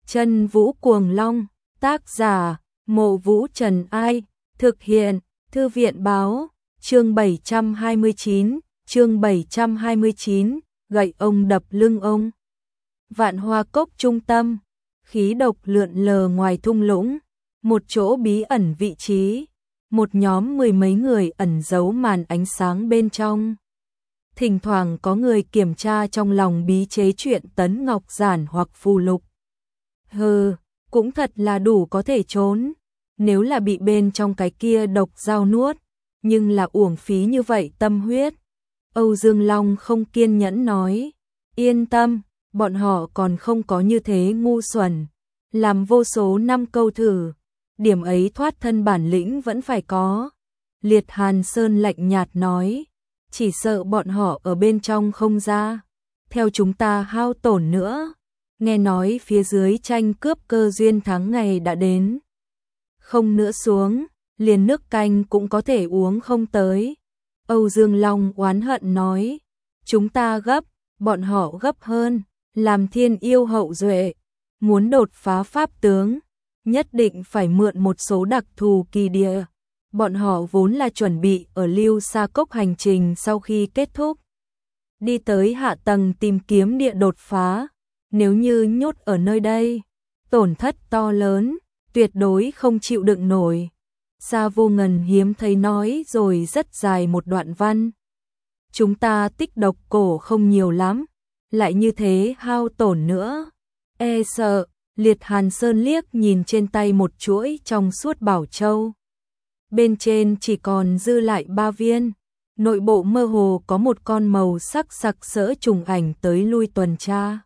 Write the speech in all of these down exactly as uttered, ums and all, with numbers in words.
Chân Vũ Cuồng Long, tác giả, Mộ Vũ Trần Ai, thực hiện, Thư viện Báo, chương bảy trăm hai mươi chín, chương bảy trăm hai mươi chín, gậy ông đập lưng ông. Vạn Hoa Cốc trung tâm, khí độc lượn lờ ngoài thung lũng, một chỗ bí ẩn vị trí, một nhóm mười mấy người ẩn giấu màn ánh sáng bên trong. Thỉnh thoảng có người kiểm tra trong lòng bí chế chuyện tấn ngọc giản hoặc phù lục. Hừ, cũng thật là đủ có thể trốn, nếu là bị bên trong cái kia độc dao nuốt, nhưng là uổng phí như vậy tâm huyết. Âu Dương Long không kiên nhẫn nói, yên tâm, bọn họ còn không có như thế ngu xuẩn, làm vô số năm câu thử, điểm ấy thoát thân bản lĩnh vẫn phải có. Liệt Hàn Sơn lạnh nhạt nói, chỉ sợ bọn họ ở bên trong không ra, theo chúng ta hao tổn nữa. Nghe nói phía dưới tranh cướp cơ duyên tháng ngày đã đến, không nữa xuống, liền nước canh cũng có thể uống không tới. Âu Dương Long oán hận nói, chúng ta gấp, bọn họ gấp hơn, làm thiên yêu hậu duệ, muốn đột phá pháp tướng, nhất định phải mượn một số đặc thù kỳ địa. Bọn họ vốn là chuẩn bị ở Lưu Sa Cốc hành trình sau khi kết thúc, đi tới hạ tầng tìm kiếm địa đột phá. Nếu như nhốt ở nơi đây, tổn thất to lớn, tuyệt đối không chịu đựng nổi. Sa Vô Ngần hiếm thấy nói rồi rất dài một đoạn văn. Chúng ta tích độc cổ không nhiều lắm, lại như thế hao tổn nữa. E sợ, Liệt Hàn Sơn liếc nhìn trên tay một chuỗi trong suốt bảo châu. Bên trên chỉ còn dư lại ba viên, nội bộ mơ hồ có một con màu sắc sặc sỡ trùng ảnh tới lui tuần tra.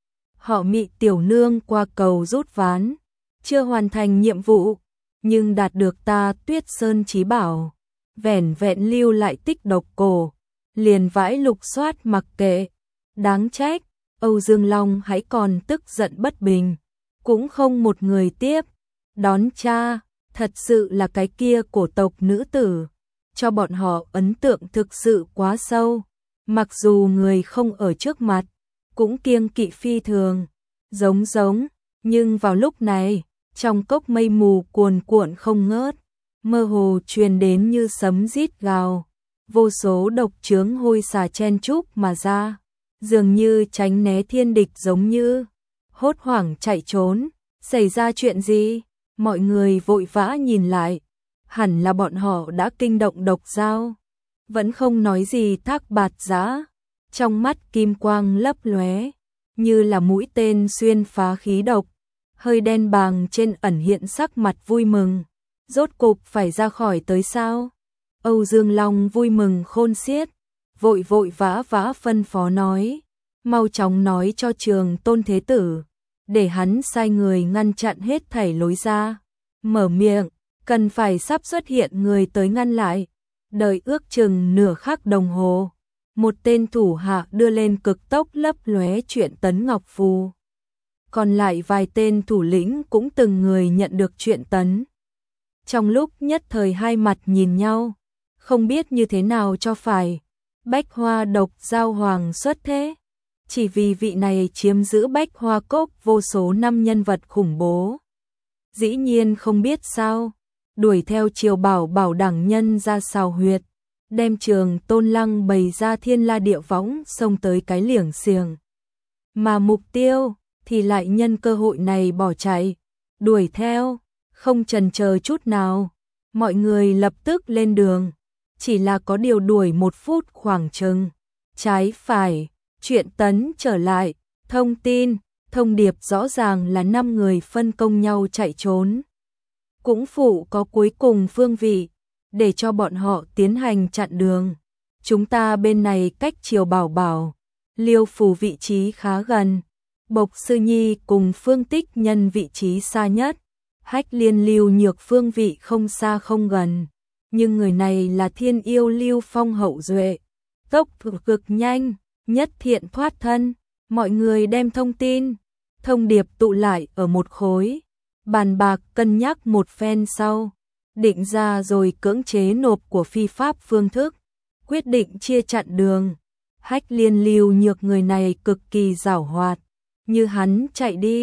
Họ Mị tiểu nương qua cầu rút ván, chưa hoàn thành nhiệm vụ, nhưng đạt được ta Tuyết Sơn chí bảo, vẻn vẹn lưu lại tích độc cổ, liền vãi lục soát mặc kệ. Đáng trách, Âu Dương Long hãy còn tức giận bất bình, cũng không một người tiếp đón cha, thật sự là cái kia cổ tộc nữ tử, cho bọn họ ấn tượng thực sự quá sâu, mặc dù người không ở trước mặt, cũng kiêng kỵ phi thường, giống giống, nhưng vào lúc này, trong cốc mây mù cuồn cuộn không ngớt, mơ hồ truyền đến như sấm rít gào, vô số độc chướng hôi xà chen chúc mà ra, dường như tránh né thiên địch giống như, hốt hoảng chạy trốn, xảy ra chuyện gì? Mọi người vội vã nhìn lại, hẳn là bọn họ đã kinh động độc dao, vẫn không nói gì Thác Bạt Giã, trong mắt kim quang lấp lóe, như là mũi tên xuyên phá khí độc, hơi đen bàng trên ẩn hiện sắc mặt vui mừng, rốt cục phải ra khỏi tới sao? Âu Dương Long vui mừng khôn xiết, vội vội vã vã phân phó nói, mau chóng nói cho Trường Tôn Thế Tử, để hắn sai người ngăn chặn hết thảy lối ra, mở miệng, cần phải sắp xuất hiện người tới ngăn lại, đợi ước chừng nửa khắc đồng hồ. Một tên thủ hạ đưa lên cực tốc lấp lóe chuyện tấn ngọc phù. Còn lại vài tên thủ lĩnh cũng từng người nhận được chuyện tấn. Trong lúc nhất thời hai mặt nhìn nhau, không biết như thế nào cho phải. Bách Hoa độc giao hoàng xuất thế, chỉ vì vị này chiếm giữ Bách Hoa Cốc vô số năm nhân vật khủng bố. Dĩ nhiên không biết sao, đuổi theo Triều Bảo bảo đẳng nhân ra xào huyệt, đem Trường Tôn Lăng bày ra thiên la địa võng xông tới cái liểng xiềng. Mà mục tiêu thì lại nhân cơ hội này bỏ chạy, đuổi theo, không chần chờ chút nào. Mọi người lập tức lên đường, chỉ là có điều đuổi một phút khoảng chừng. Trái phải, chuyện tấn trở lại, thông tin, thông điệp rõ ràng là năm người phân công nhau chạy trốn. Cũng phụ có cuối cùng phương vị, để cho bọn họ tiến hành chặn đường. Chúng ta bên này cách Triều Bảo Bảo, Liêu Phủ vị trí khá gần, Bộc Sư Nhi cùng Phương Tích Nhân vị trí xa nhất, Hách Liên Lưu Nhược phương vị không xa không gần, nhưng người này là thiên yêu Lưu Phong hậu duệ, tốc độ cực nhanh, nhất thiện thoát thân. Mọi người đem thông tin, thông điệp tụ lại ở một khối, bàn bạc cân nhắc một phen sau, định ra rồi cưỡng chế nộp của phi pháp phương thức, quyết định chia chặn đường. Hách Liên Lưu Nhược người này cực kỳ giảo hoạt, như hắn chạy đi,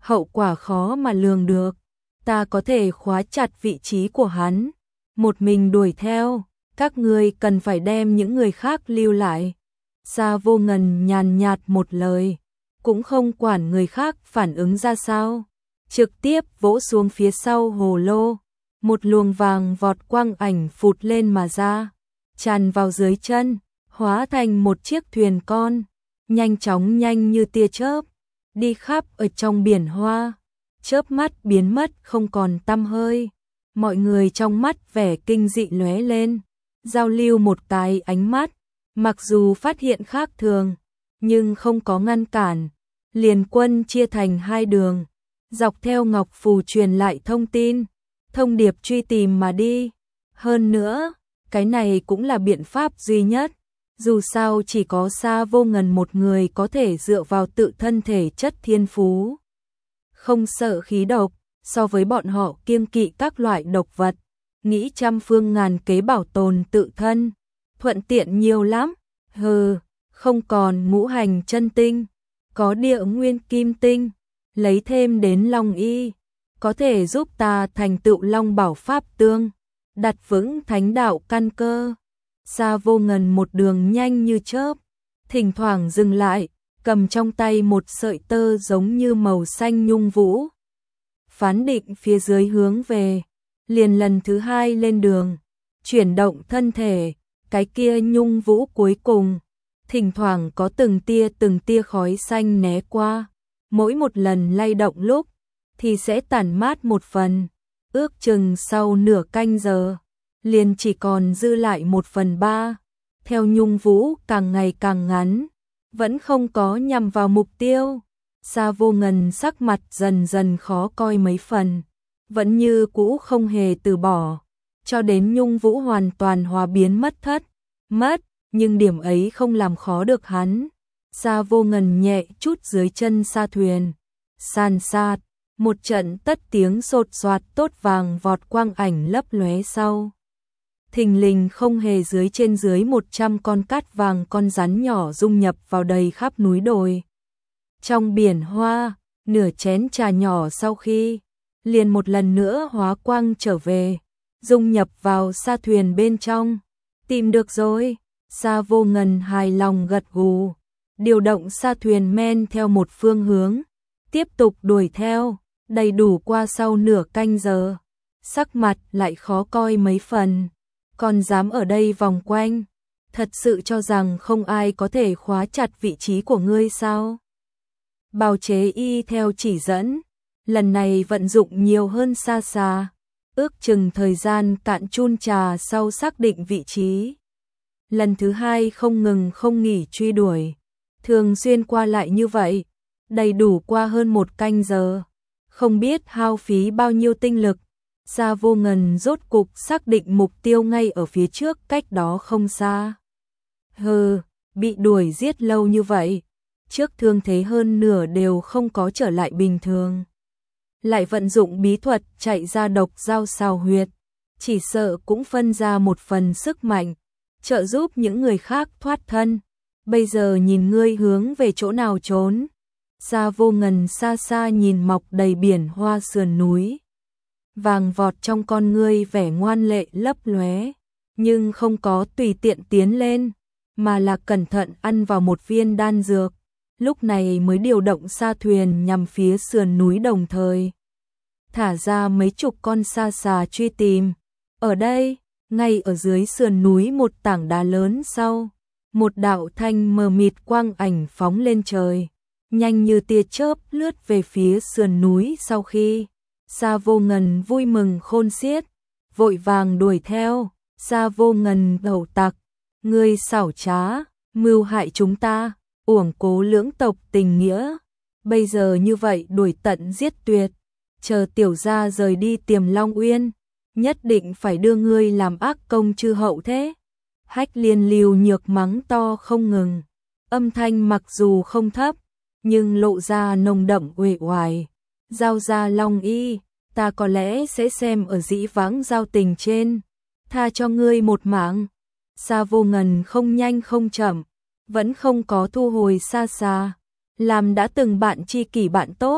hậu quả khó mà lường được. Ta có thể khóa chặt vị trí của hắn, một mình đuổi theo, các ngươi cần phải đem những người khác lưu lại. Sa Vô Ngần nhàn nhạt một lời, cũng không quản người khác phản ứng ra sao, trực tiếp vỗ xuống phía sau hồ lô, một luồng vàng vọt quang ảnh phụt lên mà ra, tràn vào dưới chân, hóa thành một chiếc thuyền con, nhanh chóng nhanh như tia chớp, đi khắp ở trong biển hoa, chớp mắt biến mất không còn tăm hơi. Mọi người trong mắt vẻ kinh dị lóe lên, giao lưu một cái ánh mắt, mặc dù phát hiện khác thường, nhưng không có ngăn cản, liền quân chia thành hai đường, dọc theo ngọc phù truyền lại thông tin, thông điệp truy tìm mà đi. Hơn nữa, cái này cũng là biện pháp duy nhất, dù sao chỉ có Sa Vô Ngần một người có thể dựa vào tự thân thể chất thiên phú, không sợ khí độc, so với bọn họ kiêng kỵ các loại độc vật, nghĩ trăm phương ngàn kế bảo tồn tự thân, thuận tiện nhiều lắm. Hừ, không còn ngũ hành chân tinh, có địa nguyên kim tinh, lấy thêm đến long y, có thể giúp ta thành tựu long bảo pháp tương, đặt vững thánh đạo căn cơ. Sa Vô Ngần một đường nhanh như chớp, thỉnh thoảng dừng lại, cầm trong tay một sợi tơ giống như màu xanh nhung vũ. Phán định phía dưới hướng về, liền lần thứ hai lên đường, chuyển động thân thể, cái kia nhung vũ cuối cùng, thỉnh thoảng có từng tia từng tia khói xanh né qua, mỗi một lần lay động lúc, thì sẽ tản mát một phần, ước chừng sau nửa canh giờ, liền chỉ còn dư lại một phần ba, theo nhung vũ càng ngày càng ngắn, vẫn không có nhằm vào mục tiêu. Sa Vô Ngần sắc mặt dần dần khó coi mấy phần, vẫn như cũ không hề từ bỏ, cho đến nhung vũ hoàn toàn hòa biến mất thất, mất, nhưng điểm ấy không làm khó được hắn. Sa Vô Ngần nhẹ chút dưới chân sa thuyền, san sát, một trận tất tiếng sột soạt tốt vàng vọt quang ảnh lấp lóe sau. Thình lình không hề dưới trên dưới một trăm con cát vàng con rắn nhỏ dung nhập vào đầy khắp núi đồi. Trong biển hoa, nửa chén trà nhỏ sau khi, liền một lần nữa hóa quang trở về, dung nhập vào sa thuyền bên trong. Tìm được rồi, Sa Vô Ngần hài lòng gật gù, điều động sa thuyền men theo một phương hướng, tiếp tục đuổi theo, đầy đủ qua sau nửa canh giờ. Sắc mặt lại khó coi mấy phần, còn dám ở đây vòng quanh, thật sự cho rằng không ai có thể khóa chặt vị trí của ngươi sao? Bào chế y theo chỉ dẫn, lần này vận dụng nhiều hơn xa xa, ước chừng thời gian cạn chun trà sau xác định vị trí. Lần thứ hai không ngừng không nghỉ truy đuổi, thường xuyên qua lại như vậy, đầy đủ qua hơn một canh giờ, không biết hao phí bao nhiêu tinh lực. Sa Vô Ngần rốt cục xác định mục tiêu ngay ở phía trước cách đó không xa. Hừ, bị đuổi giết lâu như vậy, trước thương thế hơn nửa đều không có trở lại bình thường. Lại vận dụng bí thuật chạy ra độc dao xào huyệt, chỉ sợ cũng phân ra một phần sức mạnh, trợ giúp những người khác thoát thân. Bây giờ nhìn ngươi hướng về chỗ nào trốn? Sa Vô Ngần xa xa nhìn mọc đầy biển hoa sườn núi. Vàng vọt trong con ngươi vẻ ngoan lệ lấp lóe, nhưng không có tùy tiện tiến lên, mà là cẩn thận ăn vào một viên đan dược, lúc này mới điều động sa thuyền nhằm phía sườn núi, đồng thời thả ra mấy chục con sa xà truy tìm. Ở đây, ngay ở dưới sườn núi một tảng đá lớn sau, một đạo thanh mờ mịt quang ảnh phóng lên trời, nhanh như tia chớp lướt về phía sườn núi. Sau khi Sa Vô Ngần vui mừng khôn xiết, vội vàng đuổi theo. Sa Vô Ngần gầu tặc, ngươi xảo trá, mưu hại chúng ta, uổng cố lưỡng tộc tình nghĩa, bây giờ như vậy đuổi tận giết tuyệt, chờ tiểu gia rời đi Tiềm Long Uyên, nhất định phải đưa ngươi làm ác công chư hậu thế. Hách Liên liều nhược mắng to không ngừng, âm thanh mặc dù không thấp, nhưng lộ ra nồng đậm uể oải. Giao ra Long Y, ta có lẽ sẽ xem ở dĩ vãng giao tình trên, tha cho ngươi một mạng. Sa Vô Ngần không nhanh không chậm, vẫn không có thu hồi xa xa, làm đã từng bạn tri kỷ bạn tốt,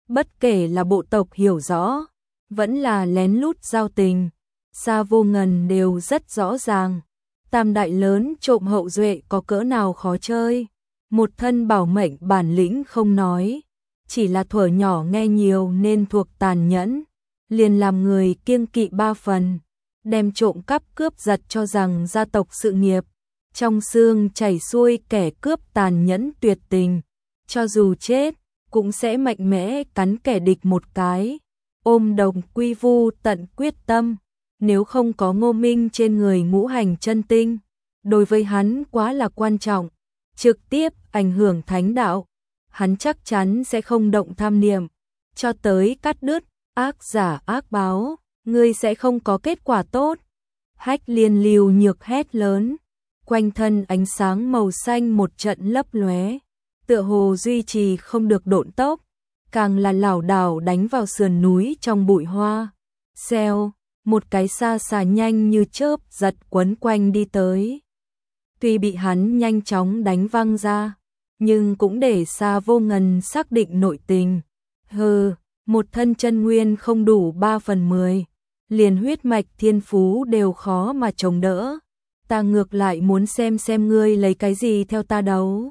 Bất kể là bộ tộc hiểu rõ, vẫn là lén lút giao tình, Sa Vô Ngần đều rất rõ ràng. Tam đại lớn trộm hậu duệ có cỡ nào khó chơi, một thân bảo mệnh bản lĩnh không nói, chỉ là thuở nhỏ nghe nhiều nên thuộc tàn nhẫn, liền làm người kiêng kỵ ba phần, đem trộm cắp cướp giật cho rằng gia tộc sự nghiệp, trong xương chảy xuôi kẻ cướp tàn nhẫn tuyệt tình, cho dù chết cũng sẽ mạnh mẽ cắn kẻ địch một cái, ôm đồng quy vu tận quyết tâm. Nếu không có Ngô Minh trên người ngũ hành chân tinh, đối với hắn quá là quan trọng, trực tiếp ảnh hưởng thánh đạo, hắn chắc chắn sẽ không động tham niệm, cho tới cắt đứt, ác giả ác báo, ngươi sẽ không có kết quả tốt. Hách Liên Lưu Nhược hét lớn, quanh thân ánh sáng màu xanh một trận lấp lóe, tựa hồ duy trì không được độn tốc, càng là lảo đảo đánh vào sườn núi trong bụi hoa. Xèo, một cái xa xà nhanh như chớp giật quấn quanh đi tới. Tuy bị hắn nhanh chóng đánh văng ra, nhưng cũng để Sa Vô Ngần xác định nội tình. Hừ, một thân chân nguyên không đủ ba phần mười, liền huyết mạch thiên phú đều khó mà chống đỡ. Ta ngược lại muốn xem xem ngươi lấy cái gì theo ta đấu.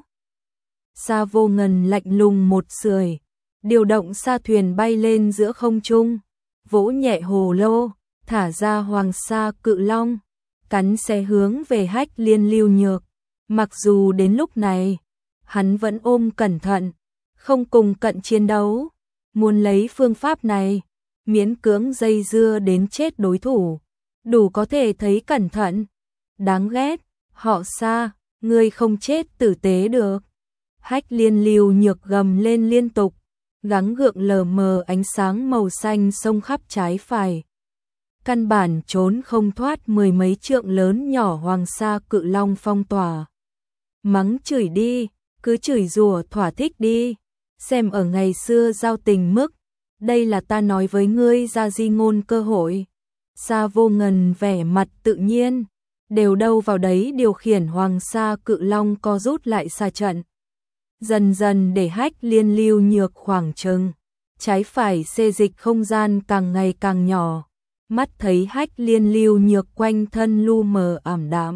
Sa Vô Ngần lạnh lùng một sưởi, điều động sa thuyền bay lên giữa không trung, vỗ nhẹ hồ lô, thả ra Hoàng Sa Cự Long, cắn xe hướng về Hách Liên Lưu Nhược. Mặc dù đến lúc này, hắn vẫn ôm cẩn thận, không cùng cận chiến đấu, muốn lấy phương pháp này, miễn cưỡng dây dưa đến chết đối thủ, đủ có thể thấy cẩn thận. Đáng ghét, họ Sa, ngươi không chết tử tế được. Hách Liên Lưu Nhược gầm lên liên tục, gắng gượng lờ mờ ánh sáng màu xanh xông khắp trái phải. Căn bản trốn không thoát mười mấy trượng lớn nhỏ Hoàng Sa Cự Long phong tỏa. Mắng chửi đi, cứ chửi rủa thỏa thích đi, xem ở ngày xưa giao tình mức, đây là ta nói với ngươi ra di ngôn cơ hội. Sa Vô Ngần vẻ mặt tự nhiên, đều đâu vào đấy điều khiển Hoàng Sa Cự Long co rút lại xa trận. Dần dần để Hách Liên Lưu Nhược khoảng trừng, trái phải xê dịch không gian càng ngày càng nhỏ, mắt thấy Hách Liên Lưu Nhược quanh thân lu mờ ảm đạm,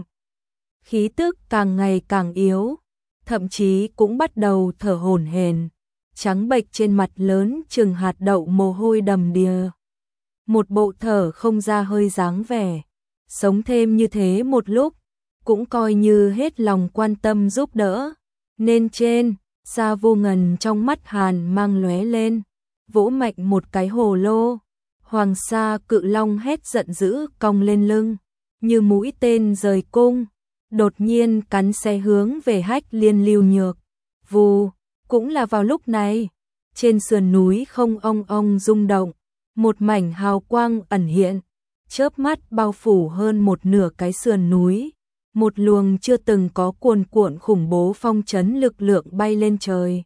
khí tức càng ngày càng yếu, thậm chí cũng bắt đầu thở hổn hển, trắng bệch trên mặt lớn chừng hạt đậu mồ hôi đầm đìa. Một bộ thở không ra hơi dáng vẻ, sống thêm như thế một lúc, cũng coi như hết lòng quan tâm giúp đỡ. Nên trên, Sa Vô Ngần trong mắt hàn mang lóe lên, vỗ mạnh một cái hồ lô, Hoàng Sa Cự Long hét giận dữ cong lên lưng, như mũi tên rời cung, đột nhiên cắn xe hướng về Hách Liên Lưu Nhược. Vù, cũng là vào lúc này, trên sườn núi không ong ong rung động, một mảnh hào quang ẩn hiện, chớp mắt bao phủ hơn một nửa cái sườn núi. Một luồng chưa từng có cuồn cuộn khủng bố phong trấn lực lượng bay lên trời,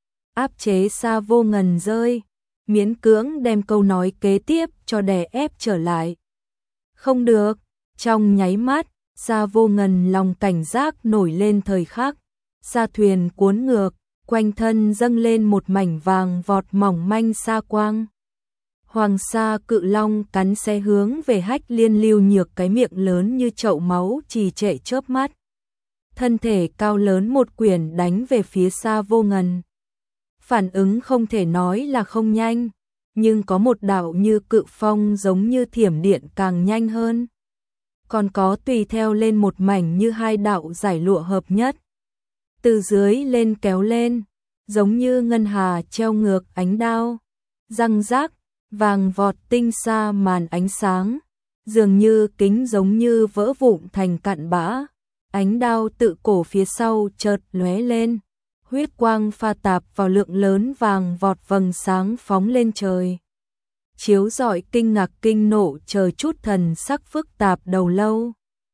áp chế Sa Vô Ngần rơi, miễn cưỡng đem câu nói kế tiếp cho đè ép trở lại. Không được, trong nháy mắt, Sa Vô Ngần lòng cảnh giác nổi lên thời khắc, sa thuyền cuốn ngược, quanh thân dâng lên một mảnh vàng vọt mỏng manh sa quang. Hoàng Sa Cự Long cắn xe hướng về Hách Liên Lưu Nhược, cái miệng lớn như chậu máu trì trệ chớp mắt. Thân thể cao lớn một quyền đánh về phía Sa Vô Ngần. Phản ứng không thể nói là không nhanh, nhưng có một đạo như cự phong giống như thiểm điện càng nhanh hơn. Còn có tùy theo lên một mảnh như hai đạo giải lụa hợp nhất. Từ dưới lên kéo lên, giống như ngân hà treo ngược ánh đao. Răng rác, vàng vọt tinh xa màn ánh sáng, dường như kính giống như vỡ vụn thành cặn bã. Ánh đao tự cổ phía sau chợt lóe lên, huyết quang pha tạp vào lượng lớn vàng vọt vầng sáng phóng lên trời. Chiếu rọi kinh ngạc kinh nộ trời chút thần sắc phức tạp đầu lâu.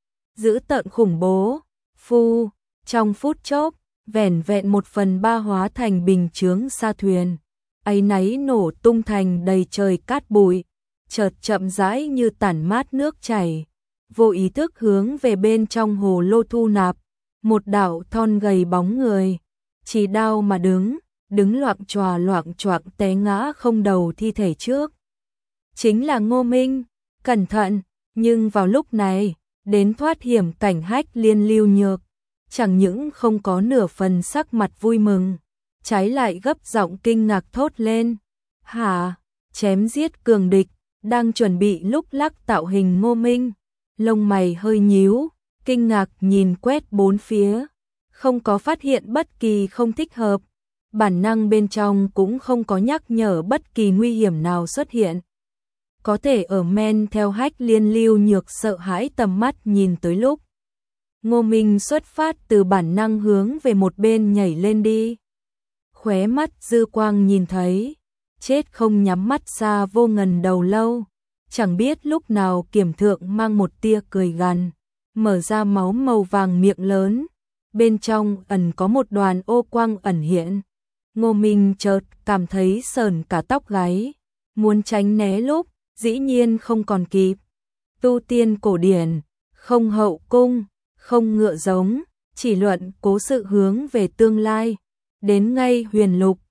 Dữ tợn khủng bố, phu, trong phút chốc, vẻn vẹn một phần ba hóa thành bình chướng sa thuyền. Áy náy nổ tung thành đầy trời cát bụi, chợt chậm rãi như tản mát nước chảy, vô ý thức hướng về bên trong hồ lô thu nạp, một đạo thon gầy bóng người, chỉ đao mà đứng, đứng loạng choạng loạng choạng té ngã không đầu thi thể trước. Chính là Ngô Minh, cẩn thận, nhưng vào lúc này, đến thoát hiểm cảnh Hách Liên Lưu Nhược, chẳng những không có nửa phần sắc mặt vui mừng, trái lại gấp giọng kinh ngạc thốt lên. Hả? Chém giết cường địch, đang chuẩn bị lúc lắc tạo hình Ngô Minh, lông mày hơi nhíu, kinh ngạc nhìn quét bốn phía, không có phát hiện bất kỳ không thích hợp, bản năng bên trong cũng không có nhắc nhở bất kỳ nguy hiểm nào xuất hiện. Có thể ở men theo Hách Liên Lưu Nhược sợ hãi tầm mắt nhìn tới lúc Ngô Minh xuất phát từ bản năng hướng về một bên nhảy lên đi. Khóe mắt dư quang nhìn thấy, chết không nhắm mắt xa vô ngần đầu lâu, chẳng biết lúc nào kiểm thượng mang một tia cười gằn, mở ra máu màu vàng miệng lớn, bên trong ẩn có một đoàn ô quang ẩn hiện. Ngô Minh chợt cảm thấy sờn cả tóc gáy, muốn tránh né lúc, dĩ nhiên không còn kịp. Tu tiên cổ điển, không hậu cung, không ngựa giống, chỉ luận cố sự hướng về tương lai, đến ngay huyền lục,